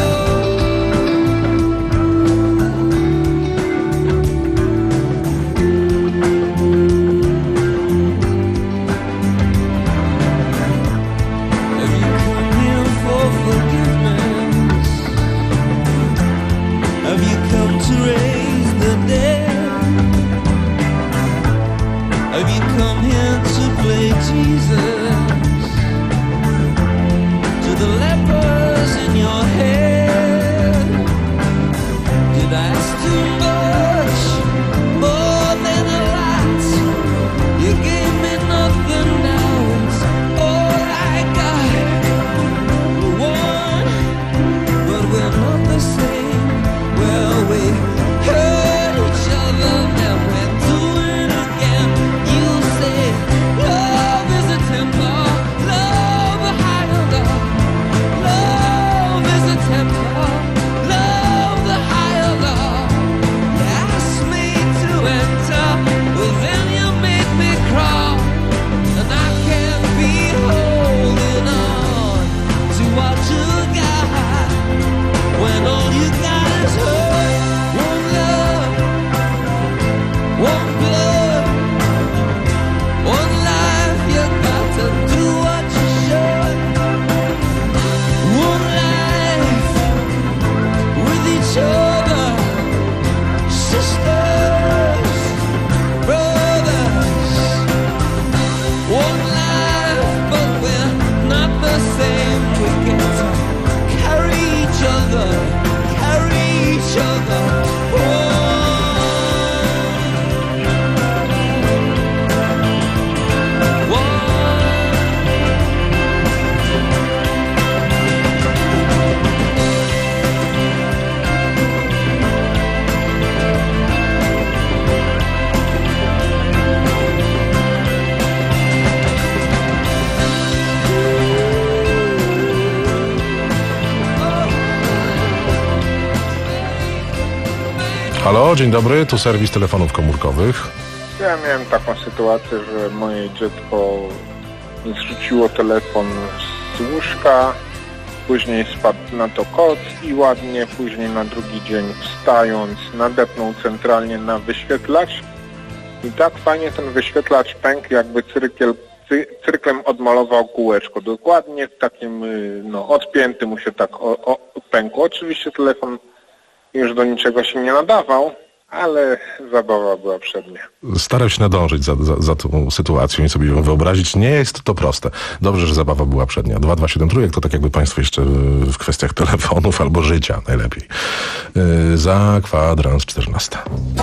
Have you come here for forgiveness? Have you come to raise the dead? Have you come here to play Jesus? To the lepers in your head, did I ask too much, more than a lot? You gave me nothing, now
Halo, dzień dobry, tu serwis telefonów komórkowych.
Ja miałem taką sytuację, że moje dziecko zrzuciło telefon z łóżka, później spadł na to koc i ładnie później na drugi dzień wstając nadepnął centralnie na wyświetlacz i tak fajnie ten wyświetlacz pękł, jakby cyrkiel, cy, cyrklem odmalował kółeczko. Dokładnie w takim, no, odpięty mu się tak o, o, pękło. Oczywiście telefon już do niczego się nie nadawał, ale zabawa była przednia.
Starał się nadążyć za, za, za tą sytuacją i sobie ją wyobrazić. Nie jest to proste. Dobrze, że zabawa była przednia. dwa dwa siedem trójek to tak jakby państwo jeszcze w kwestiach telefonów albo życia najlepiej. Yy, za kwadrans czternasta.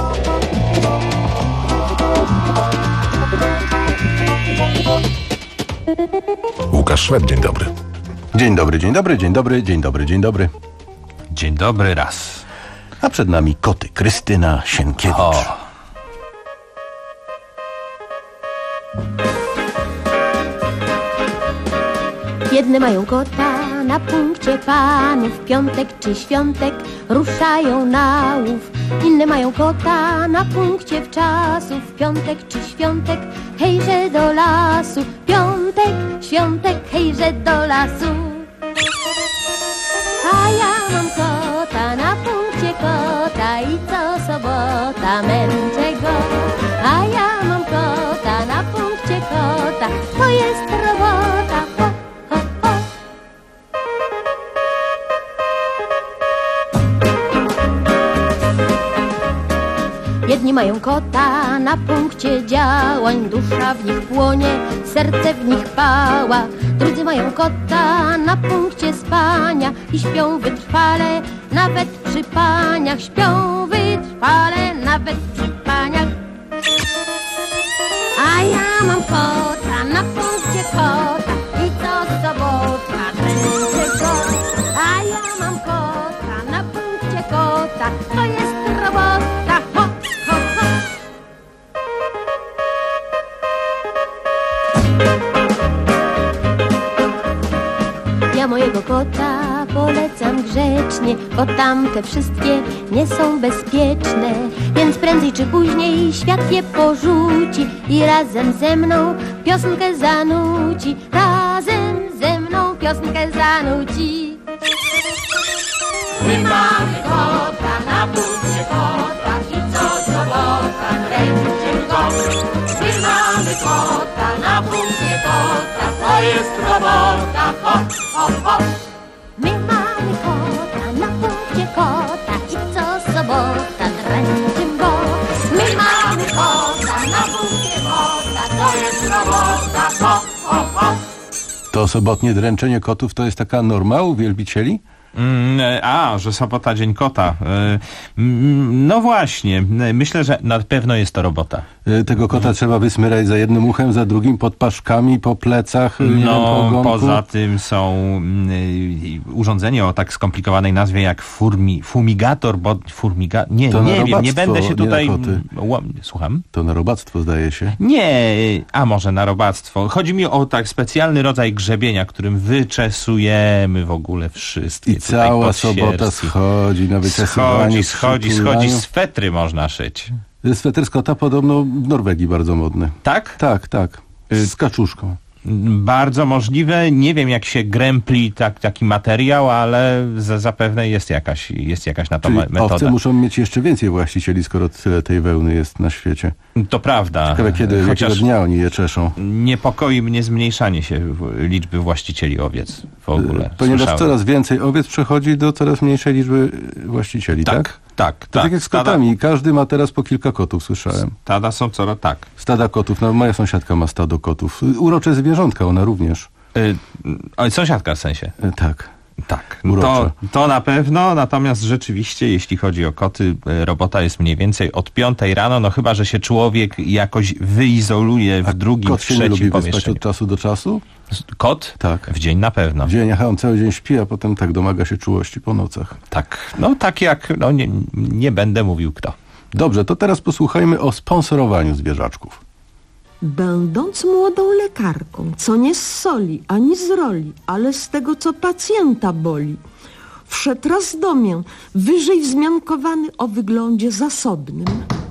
Łukasz Szwed, dzień dobry.
Dzień dobry, dzień dobry, dzień dobry, dzień dobry, dzień dobry.
Dzień dobry raz.
A przed nami koty. Krystyna Sienkiewicz. O.
Jedne mają kota na punkcie panów, piątek czy świątek ruszają na łów. Inne mają kota na punkcie w czasów, piątek czy świątek, hejże do lasu. Piątek, świątek, hejże do lasu. A ja mam kota na punkcie kota i co sobota męczę go. A ja mam kota na punkcie kota, to jest robota. Ho, ho, ho. Jedni mają kota na punkcie działań, dusza w nich płonie, serce w nich pała. Drudzy mają kota na punkcie spania i śpią wytrwale, nawet przy paniach. Śpią wytrwale, nawet przy paniach. A ja mam kota na punkcie kota i co sobota dręczę go. A ja mam kota na punkcie kota, to jest robota. Ho, ho, ho. Ja mojego kota polecam grzecznie, bo tamte wszystkie nie są bezpieczne. Więc prędzej czy później świat je porzuci i razem ze mną piosenkę zanuci. Razem ze mną piosenkę zanuci. My mamy kota na punkcie kota i co sobota dręczymy go. My mamy kota na punkcie kota, to jest robota. Ho, ho, ho. My mamy kota na punkcie kota i co sobota dręczymy go. My mamy kota na punkcie kota, to jest robota. Ho, ho, ho.
To sobotnie dręczenie kotów to jest taka norma u wielbicieli?
Mm, a, że sobota dzień kota. No właśnie, myślę, że na pewno jest to robota.
Tego kota trzeba wysmyrać za jednym uchem, za drugim, pod paszkami, po plecach, nie wiem, po ogonku.
Poza tym są urządzenia o tak skomplikowanej nazwie jak furmi, fumigator, bo furmiga... Nie,
to
nie wiem, nie będę się tutaj...
Nie
Słucham?
To na robactwo, zdaje się.
Nie, a może na robactwo. Chodzi mi o tak specjalny rodzaj grzebienia, którym wyczesujemy w ogóle wszystkie.
I cała sobota schodzi na wyczesywaniu.
Schodzi, schodzi, schodzi. Swetry można szyć.
Swetr z kota podobno w Norwegii bardzo modny.
Tak?
Tak, tak. Z kaczuszką.
Bardzo możliwe. Nie wiem, jak się grępli tak, taki materiał, ale za, zapewne jest jakaś, jest jakaś na to
Czyli
metoda.
Owce muszą mieć jeszcze więcej właścicieli, skoro tyle tej wełny jest na świecie.
To prawda.
Ciekawe, kiedy, jakiego dnia oni je czeszą.
Niepokoi mnie zmniejszanie się liczby właścicieli owiec w ogóle.
Ponieważ
Słyszałem.
coraz więcej owiec przechodzi do coraz mniejszej liczby właścicieli, tak?
Tak, tak.
To
tak.
tak jak z kotami. Każdy ma teraz po kilka kotów, słyszałem.
Stada są coraz, tak.
Stada kotów. No, moja sąsiadka ma stado kotów. Urocze zwierzątka, ona również.
Yy, ale sąsiadka w sensie?
Yy, tak.
Tak, to, to na pewno, natomiast rzeczywiście, jeśli chodzi o koty, robota jest mniej więcej od piątej rano, no chyba, że się człowiek jakoś wyizoluje w
A
drugim,
kot
w
się nie
trzecim
lubi
pomieszczeniu.
wyspać od czasu do czasu?
Kot?
Tak.
W dzień na pewno.
W dzień, aha, on cały dzień śpi, a potem tak domaga się czułości po nocach.
Tak, no tak jak, no nie, nie będę mówił kto.
Dobrze, to teraz posłuchajmy o sponsorowaniu zwierzaczków.
Będąc młodą lekarką, co nie z soli ani z roli, ale z tego, co pacjenta boli, wszedł raz do mnie, wyżej wzmiankowany o wyglądzie zasobnym.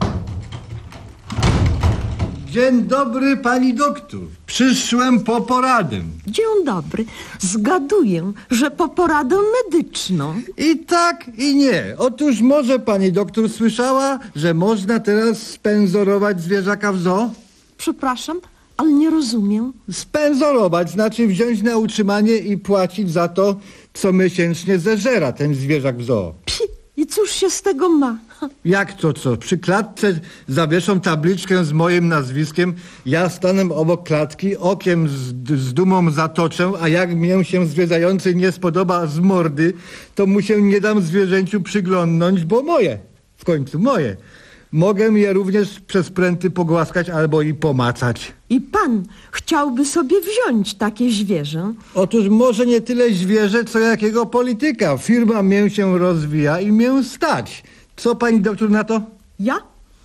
Dzień dobry, pani doktor. Przyszłem po poradę.
Dzień dobry. Zgaduję, że po poradę medyczną.
I tak, i nie. Otóż może pani doktor słyszała, że można teraz spenzorować zwierzaka w zoo?
Przepraszam, ale nie rozumiem.
Spenzorować znaczy wziąć na utrzymanie i płacić za to, co miesięcznie zeżera ten zwierzak w zoo.
Psi, i cóż się z tego ma?
Jak to co? Przy klatce zawieszą tabliczkę z moim nazwiskiem, ja stanę obok klatki, okiem z, z dumą zatoczę, a jak mnie się zwiedzający nie spodoba z mordy, to mu się nie dam zwierzęciu przyglądnąć, bo moje, w końcu moje. Mogę je również przez pręty pogłaskać albo i pomacać.
I pan chciałby sobie wziąć takie zwierzę?
Otóż może nie tyle zwierzę, co jakiego polityka. Firma mię się rozwija i mię stać. Co pani doktor na to?
Ja?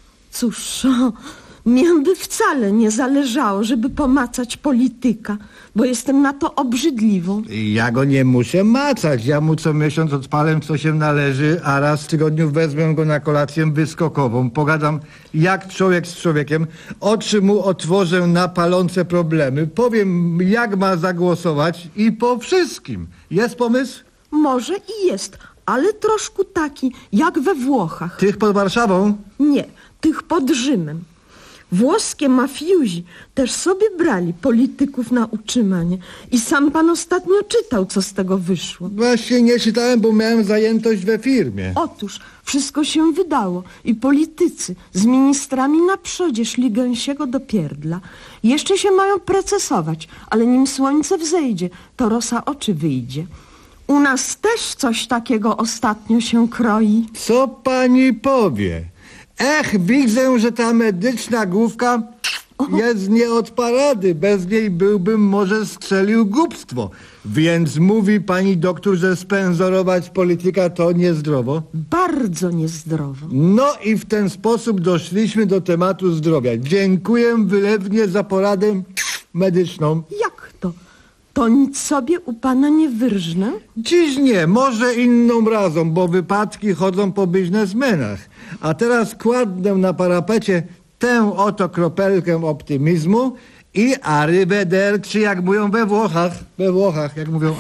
Cóż, o, mnie by wcale nie zależało, żeby pomacać polityka, bo jestem na to obrzydliwą.
Ja go nie muszę macać. Ja mu co miesiąc odpalę, co się należy, a raz w tygodniu wezmę go na kolację wyskokową. Pogadam jak człowiek z człowiekiem, oczy mu otworzę na palące problemy, powiem jak ma zagłosować i po wszystkim. Jest pomysł?
Może i jest, ale troszkę taki, jak we Włochach.
Tych pod Warszawą?
Nie, tych pod Rzymem. Włoskie mafiuzi też sobie brali polityków na utrzymanie. I sam pan ostatnio czytał, co z tego wyszło.
Właśnie nie czytałem, bo miałem zajętość we firmie.
Otóż wszystko się wydało i politycy z ministrami na przodzie szli gęsiego do pierdla. Jeszcze się mają procesować, ale nim słońce wzejdzie, to rosa oczy wyjdzie. U nas też coś takiego ostatnio się kroi.
Co pani powie? Ech, widzę, że ta medyczna główka jest nie od parady. Bez niej byłbym może strzelił głupstwo. Więc mówi pani doktor, że spenzorować polityka to niezdrowo?
Bardzo niezdrowo.
No i w ten sposób doszliśmy do tematu zdrowia. Dziękuję wylewnie za poradę medyczną.
Jak to? To nic sobie u pana nie wyrżnę?
Dziś nie, może inną razą, bo wypadki chodzą po biznesmenach. A teraz kładę na parapecie tę oto kropelkę optymizmu i arrivederci, jak mówią we Włochach. We Włochach, jak mówią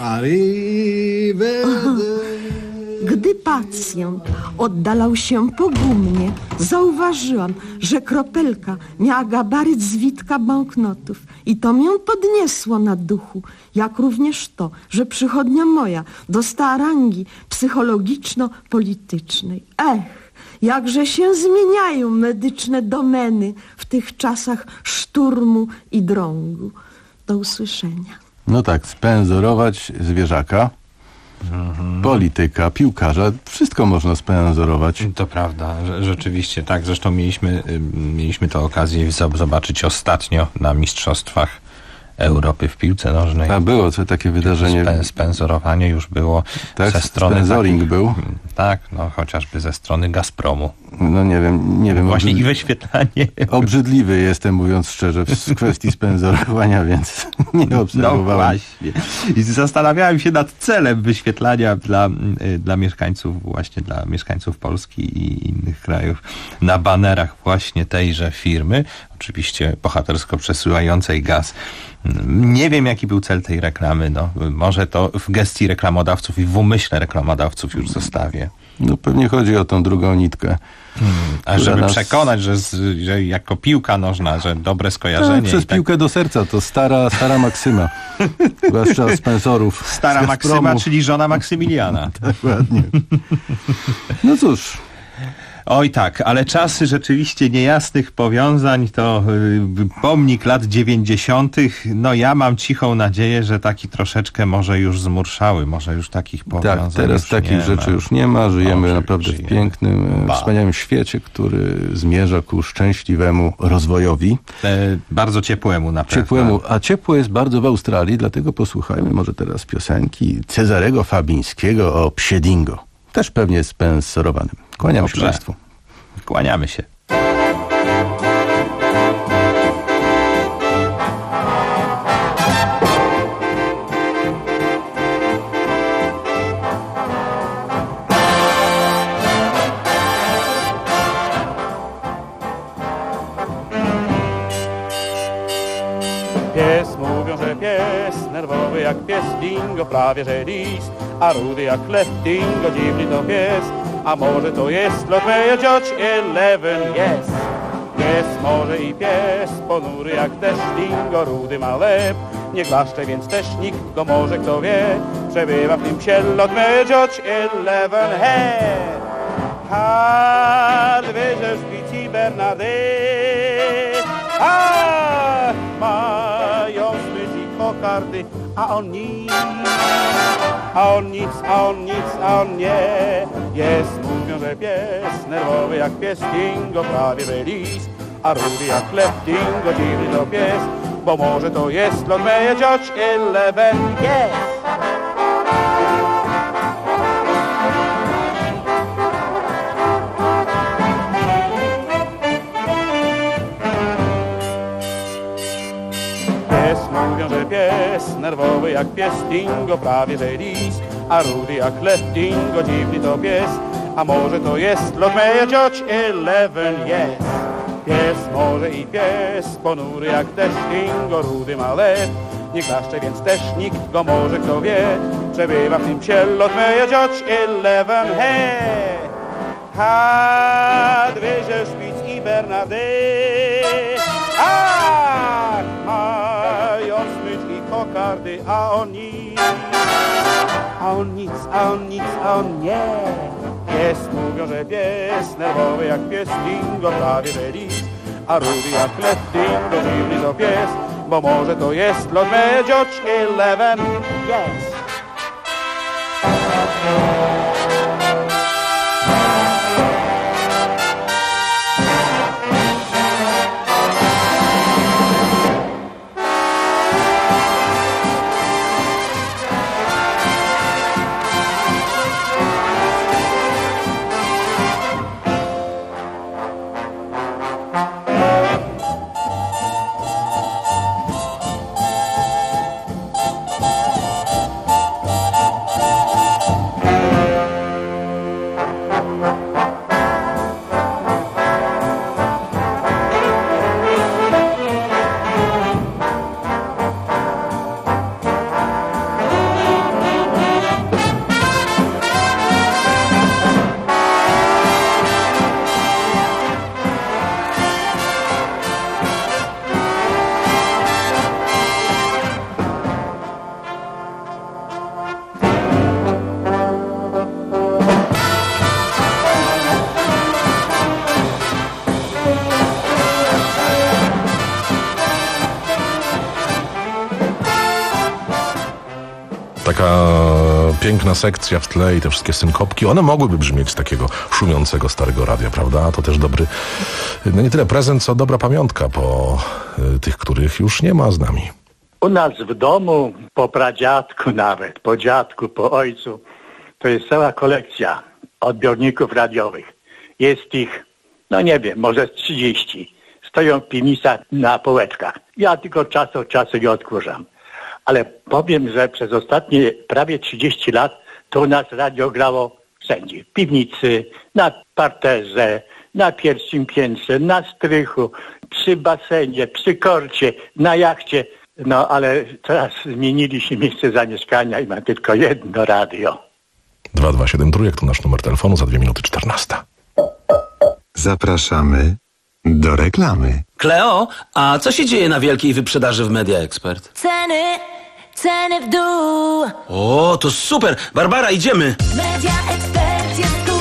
arrivederci.
Gdy pacjent oddalał się pogumnie, zauważyłam, że kropelka miała gabaryt zwitka banknotów i to mię podniosło na duchu, jak również to, że przychodnia moja dostała rangi psychologiczno-politycznej. Ech, jakże się zmieniają medyczne domeny w tych czasach szturmu i drągu. Do usłyszenia.
No tak, spenzorować zwierzaka, mhm. polityka, piłkarza, wszystko można spenzorować.
To prawda, rzeczywiście tak. Zresztą mieliśmy, mieliśmy to okazję zobaczyć ostatnio na Mistrzostwach Europy w piłce nożnej.
A było co takie wydarzenie?
Spen, spenzorowanie już było
tak,
ze strony...
Spenzoring
takich,
był?
Tak, no chociażby ze strony Gazpromu.
No nie wiem, nie wiem.
Właśnie
obrzyd...
i wyświetlanie.
Obrzydliwy jestem, mówiąc szczerze, w kwestii spenzorowania, więc nie obserwowałem.
No właśnie. I zastanawiałem się nad celem wyświetlania dla, dla mieszkańców, właśnie dla mieszkańców Polski i innych krajów na banerach właśnie tejże firmy, oczywiście bohatersko przesyłającej gaz. Nie wiem, jaki był cel tej reklamy. No, może to w gestii reklamodawców i w umyśle reklamodawców już zostawię.
No pewnie chodzi o tą drugą nitkę.
Hmm, a żeby nas... przekonać, że, z, że jako piłka nożna, że dobre skojarzenie.
Tak, przez
tak...
piłkę do serca, to stara, stara maksyma. Zwłaszcza Spencerów.
Stara maksyma, czyli żona Maksymiliana.
Dokładnie. No cóż...
Oj tak, ale czasy rzeczywiście niejasnych powiązań to y, pomnik lat dziewięćdziesiątych. No ja mam cichą nadzieję, że taki troszeczkę może już zmurszały, może już takich powiązań
Tak, teraz
już
takich
nie
rzeczy
ma.
już nie ma. Żyjemy
Dobrze,
naprawdę
żyjemy.
w pięknym, ba. wspaniałym świecie, który zmierza ku szczęśliwemu rozwojowi.
E, bardzo ciepłemu na pewno.
Ciepłemu, a ciepło jest bardzo w Australii, dlatego posłuchajmy może teraz piosenki Cezarego Fabińskiego o Psie Dingo. Też pewnie spensorowanym. Kłaniam się Państwu.
Kłaniamy się.
jak pies, dingo prawie że lis, a rudy jak lew, dingo dziwny to pies. A może to jest lot Mayor George Eleven, yes. Jest może i pies, ponury jak deszcz, dingo rudy ma łeb. Nie klaszcze, więc też nikt go może, kto wie, przebywa w tym psie lot Mayor George Eleven, hej! A dwie szpici Bernadette, a mają smyż i kokardy, a on nic, a on nic, a on nic, a on nie. Jest, mówią, że pies, nerwowy jak pies, dingo prawie że lis, a rudy jak lew, dingo dziwny to pies, bo może to jest Lord Mayor George Eleven, yes! Pies, mówią, że pies, nerwowy jak pies, dingo prawie że lis, a rudy jak lew, dingo dziwny to pies, a może to jest Lord Mayor George Eleven, yes. Pies, może i pies, ponury jak deszcz, dingo rudy ma lew. Nie klaszcze, więc też nikt go może, kto wie, przebywa w tym psie Lord Mayor George Eleven, hej! Ha, dwie szpic i Bernadette, a mają smycz i kokardy, a on nic, a on nic, a on nic, a on nie. Pies, mówią, że pies, nerwowy jak pies, dingo prawie że lis, a rudy jak lew, dingo dziwny to pies, bo może to jest Lord Mayor George Eleven, yes.
Taka piękna sekcja w tle i te wszystkie synkopki, one mogłyby brzmieć z takiego szumiącego starego radia, prawda? A to też dobry, no nie tyle prezent, co dobra pamiątka po y, tych, których już nie ma z nami.
U nas w domu, po pradziadku nawet, po dziadku, po ojcu, to jest cała kolekcja odbiorników radiowych. Jest ich, no nie wiem, może trzydzieści. Stoją w piwnicach na półeczkach. Ja tylko czas od czasu je odkurzam. Ale powiem, że przez ostatnie prawie trzydzieści lat to u nas radio grało wszędzie. W piwnicy, na parterze, na pierwszym piętrze, na strychu, przy basenie, przy korcie, na jachcie. No ale teraz zmienili się miejsce zamieszkania i mam tylko jedno radio.
dwa dwa siedem trójek to nasz numer telefonu, za dwie minuty czternasta.
Zapraszamy do reklamy.
Kleo, a co się dzieje na wielkiej wyprzedaży w Media Expert?
Ceny, ceny w dół.
O, to super! Barbara, idziemy!
Media Expert jest tu.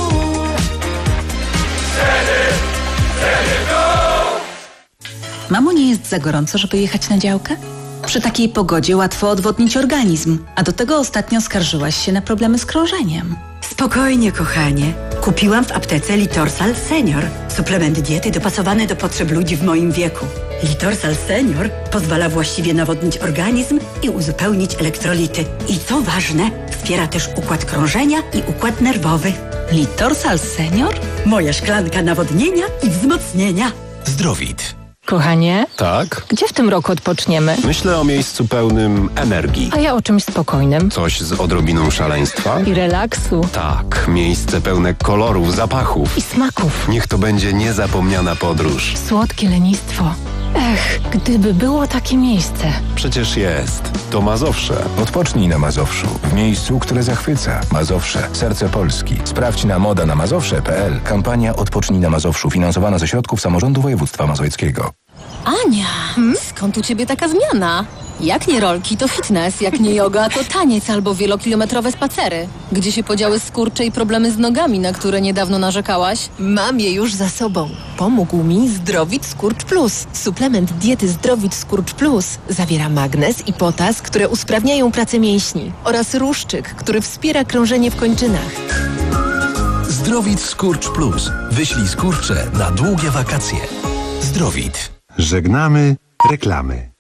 Ceny, ceny w dół.
Mamo, nie jest za gorąco, żeby jechać na działkę? Przy takiej pogodzie łatwo odwodnić organizm, a do tego ostatnio skarżyłaś się na problemy z krążeniem.
Spokojnie, kochanie. Kupiłam w aptece Litorsal Senior. Suplement diety dopasowany do potrzeb ludzi w moim wieku. Litorsal Senior pozwala właściwie nawodnić organizm i uzupełnić elektrolity. I co ważne, wspiera też układ krążenia i układ nerwowy.
Litorsal Senior?
Moja szklanka nawodnienia i wzmocnienia.
Zdrowit.
Kochanie?
Tak?
Gdzie w tym roku odpoczniemy?
Myślę o miejscu pełnym energii.
A ja o czymś spokojnym.
Coś z odrobiną szaleństwa?
I relaksu.
Tak, miejsce pełne kolorów, zapachów.
I smaków.
Niech to będzie niezapomniana podróż.
Słodkie lenistwo. Ech, gdyby było takie miejsce.
Przecież jest. To Mazowsze.
Odpocznij na Mazowszu, w miejscu, które zachwyca. Mazowsze, serce Polski. Sprawdź na moda na mazowsze kropka p l. Kampania Odpocznij na Mazowszu, finansowana ze środków samorządu województwa mazowieckiego.
Ania, skąd u ciebie taka zmiana? Jak nie rolki, to fitness, jak nie yoga, to taniec albo wielokilometrowe spacery. Gdzie się podziały skurcze i problemy z nogami, na które niedawno narzekałaś?
Mam je już za sobą. Pomógł mi Zdrowit Skurcz Plus. Suplement diety Zdrowit Skurcz Plus zawiera magnez i potas, które usprawniają pracę mięśni, oraz ruszczyk, który wspiera krążenie w kończynach.
Zdrowit Skurcz Plus. Wyślij skurcze na długie wakacje. Zdrowit.
Żegnamy reklamy.